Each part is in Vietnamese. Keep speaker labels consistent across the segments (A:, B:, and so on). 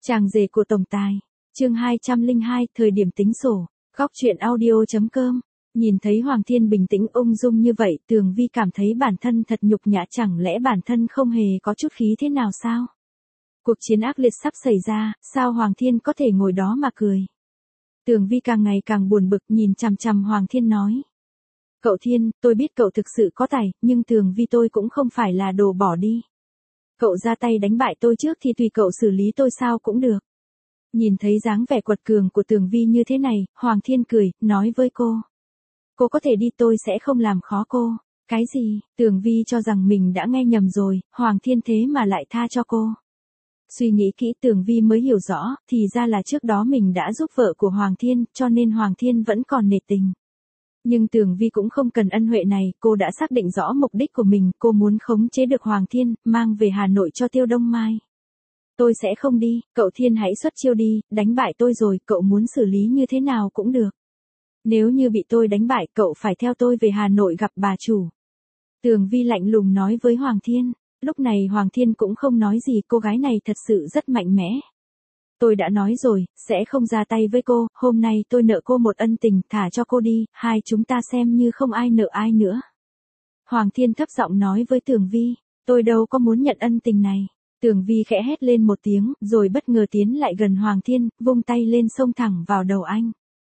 A: Chàng rể của tổng tài. Chương 202, thời điểm tính sổ. Góc truyện audio.com. Nhìn thấy Hoàng Thiên bình tĩnh ung dung như vậy, Tường Vi cảm thấy bản thân thật nhục nhã, chẳng lẽ bản thân không hề có chút khí thế nào sao? Cuộc chiến ác liệt sắp xảy ra, sao Hoàng Thiên có thể ngồi đó mà cười? Tường Vi càng ngày càng buồn bực, nhìn chằm chằm Hoàng Thiên nói. Cậu Thiên, tôi biết cậu thực sự có tài, nhưng Tường Vi tôi cũng không phải là đồ bỏ đi. Cậu ra tay đánh bại tôi trước thì tùy cậu xử lý tôi sao cũng được. Nhìn thấy dáng vẻ quật cường của Tường Vi như thế này, Hoàng Thiên cười, nói với cô. Cô có thể đi, tôi sẽ không làm khó cô. Cái gì? Tường Vi cho rằng mình đã nghe nhầm rồi, Hoàng Thiên thế mà lại tha cho cô. Suy nghĩ kỹ Tường Vi mới hiểu rõ, thì ra là trước đó mình đã giúp vợ của Hoàng Thiên, cho nên Hoàng Thiên vẫn còn nể tình. Nhưng Tường Vi cũng không cần ân huệ này, cô đã xác định rõ mục đích của mình, cô muốn khống chế được Hoàng Thiên, mang về Hà Nội cho Tiêu Đông Mai. Tôi sẽ không đi, cậu Thiên hãy xuất chiêu đi, đánh bại tôi rồi, cậu muốn xử lý như thế nào cũng được. Nếu như bị tôi đánh bại, cậu phải theo tôi về Hà Nội gặp bà chủ. Tường Vi lạnh lùng nói với Hoàng Thiên. Lúc này Hoàng Thiên cũng không nói gì, cô gái này thật sự rất mạnh mẽ. Tôi đã nói rồi, sẽ không ra tay với cô, hôm nay tôi nợ cô một ân tình, thả cho cô đi, hai chúng ta xem như không ai nợ ai nữa. Hoàng Thiên thấp giọng nói với Tường Vi, tôi đâu có muốn nhận ân tình này. Tường Vi khẽ hét lên một tiếng, rồi bất ngờ tiến lại gần Hoàng Thiên, vung tay lên xông thẳng vào đầu anh.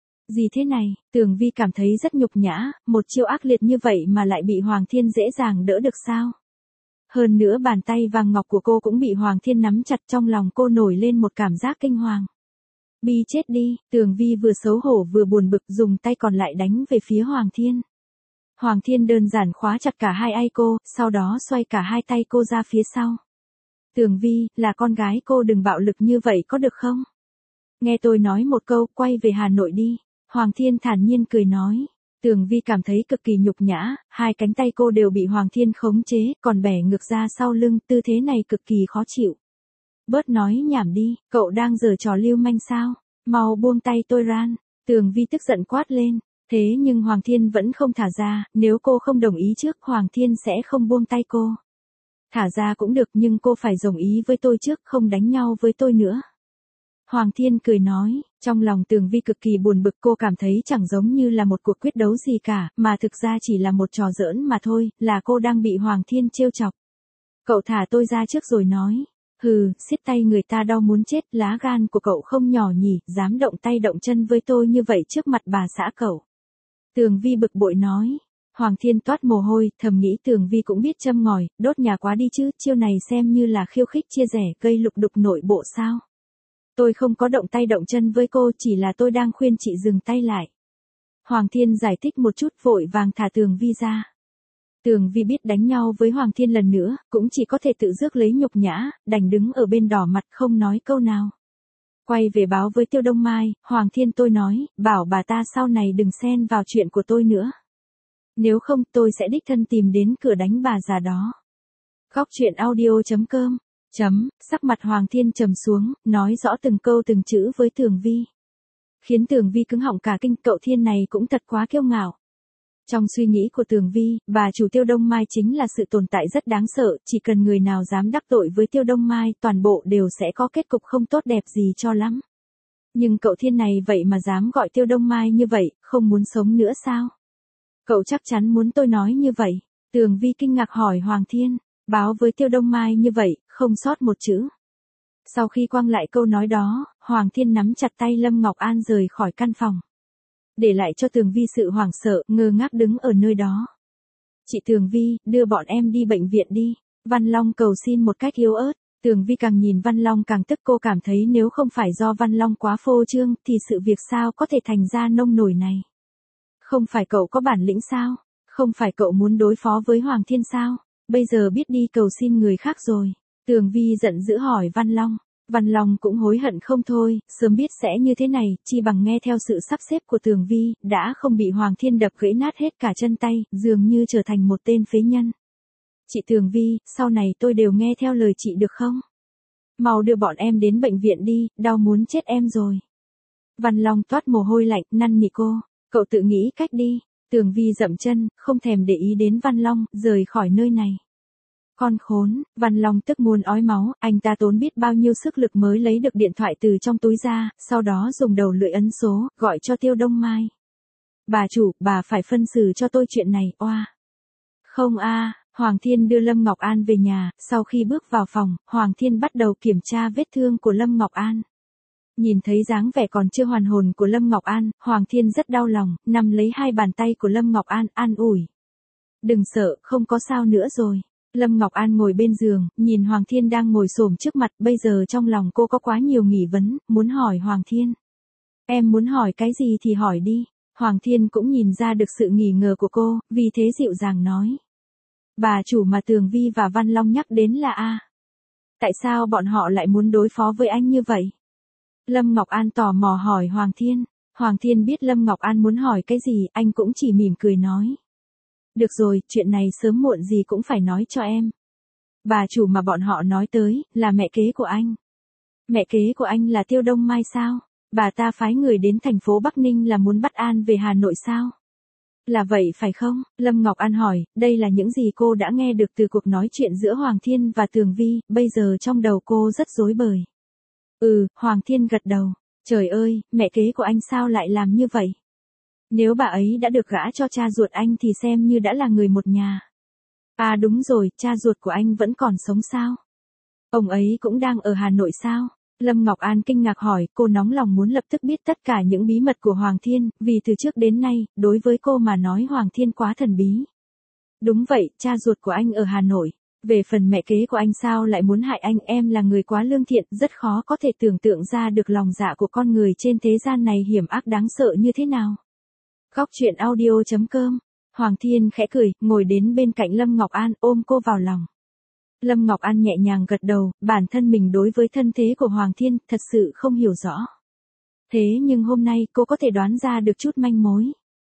A: Gì thế này? Tường Vi cảm thấy rất nhục nhã, một chiêu ác liệt như vậy mà lại bị Hoàng Thiên dễ dàng đỡ được sao? Hơn nữa bàn tay vàng ngọc của cô cũng bị Hoàng Thiên nắm chặt, trong lòng cô nổi lên một cảm giác kinh hoàng. Bi chết đi, Tường Vi vừa xấu hổ vừa buồn bực, dùng tay còn lại đánh về phía Hoàng Thiên. Hoàng Thiên đơn giản khóa chặt cả hai tay cô, sau đó xoay cả hai tay cô ra phía sau. Tường Vi, là con gái cô đừng bạo lực như vậy có được không? Nghe tôi nói một câu, quay về Hà Nội đi. Hoàng Thiên thản nhiên cười nói. Tường Vi cảm thấy cực kỳ nhục nhã, hai cánh tay cô đều bị Hoàng Thiên khống chế, còn bẻ ngược ra sau lưng, tư thế này cực kỳ khó chịu. Bớt nói nhảm đi, cậu đang giở trò lưu manh sao? Mau buông tay tôi ra. Tường Vi tức giận quát lên. Thế nhưng Hoàng Thiên vẫn không thả ra, nếu cô không đồng ý trước, Hoàng Thiên sẽ không buông tay cô. Thả ra cũng được, nhưng cô phải đồng ý với tôi trước, không đánh nhau với tôi nữa. Hoàng Thiên cười nói, trong lòng Tường Vi cực kỳ buồn bực, cô cảm thấy chẳng giống như là một cuộc quyết đấu gì cả, mà thực ra chỉ là một trò giỡn mà thôi, là cô đang bị Hoàng Thiên trêu chọc. Cậu thả tôi ra trước rồi nói, hừ, siết tay người ta đau muốn chết, lá gan của cậu không nhỏ nhỉ, dám động tay động chân với tôi như vậy trước mặt bà xã cậu. Tường Vi bực bội nói. Hoàng Thiên toát mồ hôi, thầm nghĩ Tường Vi cũng biết châm ngòi, đốt nhà quá đi chứ, chiêu này xem như là khiêu khích chia rẽ, gây lục đục nội bộ sao. Tôi không có động tay động chân với cô, chỉ là tôi đang khuyên chị dừng tay lại. Hoàng Thiên giải thích một chút, vội vàng thả Tường Vi ra. Tường Vi biết đánh nhau với Hoàng Thiên lần nữa, cũng chỉ có thể tự rước lấy nhục nhã, đành đứng ở bên đỏ mặt không nói câu nào. Quay về báo với Tiêu Đông Mai, Hoàng Thiên tôi nói, bảo bà ta sau này đừng xen vào chuyện của tôi nữa. Nếu không tôi sẽ đích thân tìm đến cửa đánh bà già đó. Góc truyện audio.com. Sắc mặt Hoàng Thiên trầm xuống, nói rõ từng câu từng chữ với Tường Vi. Khiến Tường Vi cứng họng cả kinh, cậu Thiên này cũng thật quá kiêu ngạo. Trong suy nghĩ của Tường Vi, bà chủ Tiêu Đông Mai chính là sự tồn tại rất đáng sợ, chỉ cần người nào dám đắc tội với Tiêu Đông Mai, toàn bộ đều sẽ có kết cục không tốt đẹp gì cho lắm. Nhưng cậu Thiên này vậy mà dám gọi Tiêu Đông Mai như vậy, không muốn sống nữa sao? Cậu chắc chắn muốn tôi nói như vậy. Tường Vi kinh ngạc hỏi Hoàng Thiên, báo với Tiêu Đông Mai như vậy, không sót một chữ. Sau khi quăng lại câu nói đó, Hoàng Thiên nắm chặt tay Lâm Ngọc An rời khỏi căn phòng. Để lại cho Tường Vi sự hoảng sợ, ngơ ngác đứng ở nơi đó. Chị Tường Vi, đưa bọn em đi bệnh viện đi. Văn Long cầu xin một cách yếu ớt. Tường Vi càng nhìn Văn Long càng tức, cô cảm thấy nếu không phải do Văn Long quá phô trương, thì sự việc sao có thể thành ra nông nổi này. Không phải cậu có bản lĩnh sao? Không phải cậu muốn đối phó với Hoàng Thiên sao? Bây giờ biết đi cầu xin người khác rồi. Tường Vi giận dữ hỏi Văn Long. Văn Long cũng hối hận không thôi, sớm biết sẽ như thế này, chi bằng nghe theo sự sắp xếp của Tường Vi, đã không bị Hoàng Thiên đập gãy nát hết cả chân tay, dường như trở thành một tên phế nhân. Chị Tường Vi, sau này tôi đều nghe theo lời chị được không? Mau đưa bọn em đến bệnh viện đi, đau muốn chết em rồi. Văn Long toát mồ hôi lạnh, năn nỉ cô, cậu tự nghĩ cách đi. Tường Vi dậm chân, không thèm để ý đến Văn Long, rời khỏi nơi này. Con khốn, Văn Long tức muốn ói máu, anh ta tốn biết bao nhiêu sức lực mới lấy được điện thoại từ trong túi ra, sau đó dùng đầu lưỡi ấn số, gọi cho Tiêu Đông Mai. Bà chủ, bà phải phân xử cho tôi chuyện này, oa. Không a. Hoàng Thiên đưa Lâm Ngọc An về nhà, sau khi bước vào phòng, Hoàng Thiên bắt đầu kiểm tra vết thương của Lâm Ngọc An. Nhìn thấy dáng vẻ còn chưa hoàn hồn của Lâm Ngọc An, Hoàng Thiên rất đau lòng, nắm lấy hai bàn tay của Lâm Ngọc An, an ủi. Đừng sợ, không có sao nữa rồi. Lâm Ngọc An ngồi bên giường, nhìn Hoàng Thiên đang ngồi xổm trước mặt, bây giờ trong lòng cô có quá nhiều nghi vấn, muốn hỏi Hoàng Thiên. Em muốn hỏi cái gì thì hỏi đi. Hoàng Thiên cũng nhìn ra được sự nghi ngờ của cô, vì thế dịu dàng nói. Bà chủ mà Tường Vi và Văn Long nhắc đến là A. Tại sao bọn họ lại muốn đối phó với anh như vậy? Lâm Ngọc An tò mò hỏi Hoàng Thiên. Hoàng Thiên biết Lâm Ngọc An muốn hỏi cái gì, anh cũng chỉ mỉm cười nói. Được rồi, chuyện này sớm muộn gì cũng phải nói cho em. Bà chủ mà bọn họ nói tới, là mẹ kế của anh. Mẹ kế của anh là Tiêu Đông Mai sao? Bà ta phái người đến thành phố Bắc Ninh là muốn bắt An về Hà Nội sao? Là vậy phải không? Lâm Ngọc An hỏi, đây là những gì cô đã nghe được từ cuộc nói chuyện giữa Hoàng Thiên và Tường Vi, bây giờ trong đầu cô rất rối bời. Hoàng Thiên gật đầu. Trời ơi, mẹ kế của anh sao lại làm như vậy? Nếu bà ấy đã được gả cho cha ruột anh thì xem như đã là người một nhà. À đúng rồi, cha ruột của anh vẫn còn sống sao? Ông ấy cũng đang ở Hà Nội sao? Lâm Ngọc An kinh ngạc hỏi, cô nóng lòng muốn lập tức biết tất cả những bí mật của Hoàng Thiên, vì từ trước đến nay, đối với cô mà nói Hoàng Thiên quá thần bí. Đúng vậy, cha ruột của anh ở Hà Nội. Về phần mẹ kế của anh sao lại muốn hại anh, em là người quá lương thiện, rất khó có thể tưởng tượng ra được lòng dạ của con người trên thế gian này hiểm ác đáng sợ như thế nào. Góc truyện audio.com. Hoàng Thiên khẽ cười, ngồi đến bên cạnh Lâm Ngọc An, ôm cô vào lòng. Lâm Ngọc An nhẹ nhàng gật đầu, bản thân mình đối với thân thế của Hoàng Thiên, thật sự không hiểu rõ. Thế nhưng hôm nay cô có thể đoán ra được chút manh mối.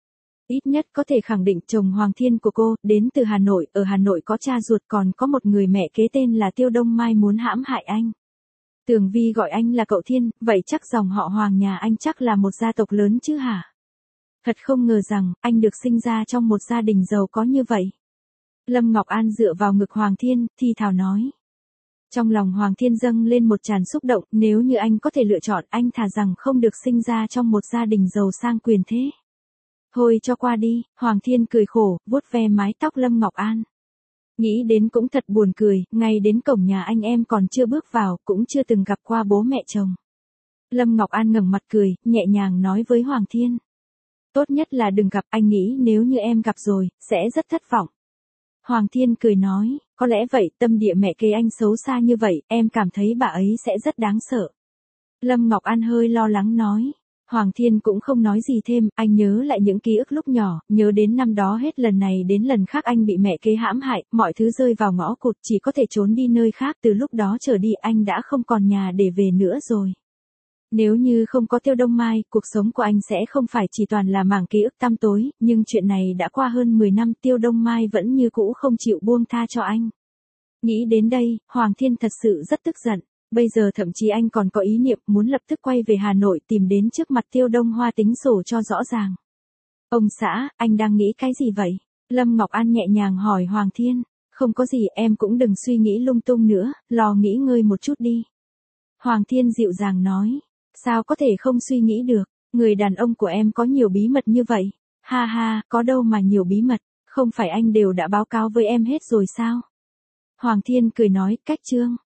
A: Ít nhất có thể khẳng định chồng Hoàng Thiên của cô, đến từ Hà Nội, ở Hà Nội có cha ruột còn có một người mẹ kế tên là Tiêu Đông Mai muốn hãm hại anh. Tường Vi gọi anh là cậu Thiên, vậy chắc dòng họ Hoàng nhà anh chắc là một gia tộc lớn chứ hả? Thật không ngờ rằng, anh được sinh ra trong một gia đình giàu có như vậy. Lâm Ngọc An dựa vào ngực Hoàng Thiên, thì thào nói. Trong lòng Hoàng Thiên dâng lên một tràn xúc động, nếu như anh có thể lựa chọn, anh thà rằng không được sinh ra trong một gia đình giàu sang quyền thế. Thôi cho qua đi, Hoàng Thiên cười khổ, vuốt ve mái tóc Lâm Ngọc An. Nghĩ đến cũng thật buồn cười, ngay đến cổng nhà anh em còn chưa bước vào, cũng chưa từng gặp qua bố mẹ chồng. Lâm Ngọc An ngẩng mặt cười, nhẹ nhàng nói với Hoàng Thiên. Tốt nhất là đừng gặp, anh nghĩ nếu như em gặp rồi, sẽ rất thất vọng. Hoàng Thiên cười nói, có lẽ vậy, tâm địa mẹ kế anh xấu xa như vậy, em cảm thấy bà ấy sẽ rất đáng sợ. Lâm Ngọc An hơi lo lắng nói. Hoàng Thiên cũng không nói gì thêm, anh nhớ lại những ký ức lúc nhỏ, nhớ đến năm đó hết lần này đến lần khác anh bị mẹ kế hãm hại, mọi thứ rơi vào ngõ cụt, chỉ có thể trốn đi nơi khác, từ lúc đó trở đi anh đã không còn nhà để về nữa rồi. Nếu như không có Tiêu Đông Mai, cuộc sống của anh sẽ không phải chỉ toàn là mảng ký ức tăm tối, nhưng chuyện này đã qua hơn 10 năm, Tiêu Đông Mai vẫn như cũ không chịu buông tha cho anh. Nghĩ đến đây, Hoàng Thiên thật sự rất tức giận. Bây giờ thậm chí anh còn có ý niệm muốn lập tức quay về Hà Nội tìm đến trước mặt Tiêu Đông Hoa tính sổ cho rõ ràng. Ông xã, anh đang nghĩ cái gì vậy? Lâm Ngọc An nhẹ nhàng hỏi Hoàng Thiên. Không có gì, em cũng đừng suy nghĩ lung tung nữa, lo nghỉ ngơi một chút đi. Hoàng Thiên dịu dàng nói. Sao có thể không suy nghĩ được, người đàn ông của em có nhiều bí mật như vậy. Ha ha, có đâu mà nhiều bí mật, không phải anh đều đã báo cáo với em hết rồi sao? Hoàng Thiên cười nói, cách chương.